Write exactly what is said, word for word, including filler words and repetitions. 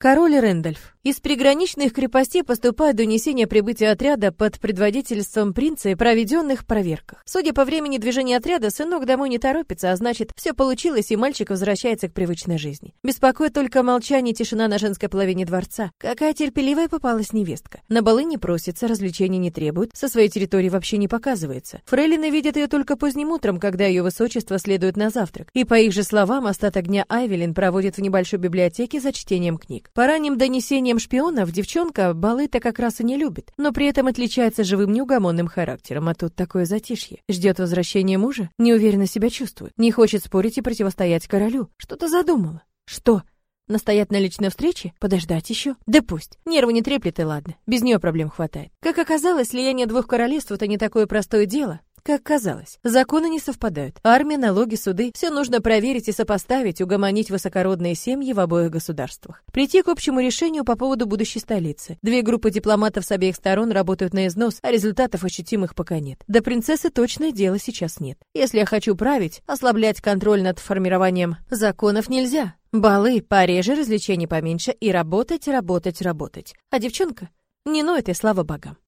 Король Рэндольф. Из приграничных крепостей поступают донесения прибытия отряда под предводительством принца и проведенных проверках. Судя по времени движения отряда, сынок домой не торопится, а значит, все получилось, и мальчик возвращается к привычной жизни. Беспокоит только молчание и тишина на женской половине дворца. Какая терпеливая попалась невестка. На балы не просится, развлечений не требует, со своей территории вообще не показывается. Фрейлины видят ее только поздним утром, когда ее высочество следует на завтрак. И по их же словам, остаток дня Айвелин проводит в небольшой библиотеке за чтением книг. По ранним донесениям шпионов, девчонка балы-то как раз и не любит, но при этом отличается живым неугомонным характером, а тут такое затишье. Ждет возвращения мужа, неуверенно себя чувствует, не хочет спорить и противостоять королю. Что-то задумала. Что? Настоять на личной встрече? Подождать еще? Да пусть. Нервы не треплет, и ладно. Без нее проблем хватает. Как оказалось, слияние двух королевств — это не такое простое дело. Как казалось, законы не совпадают. Армия, налоги, суды — все нужно проверить и сопоставить, угомонить высокородные семьи в обоих государствах. Прийти к общему решению по поводу будущей столицы. Две группы дипломатов с обеих сторон работают на износ, а результатов ощутимых пока нет. До принцессы точное дела сейчас нет. Если я хочу править, ослаблять контроль над формированием законов нельзя. Балы пореже, развлечений поменьше и работать, работать, работать. А девчонка не ноет, и слава богам.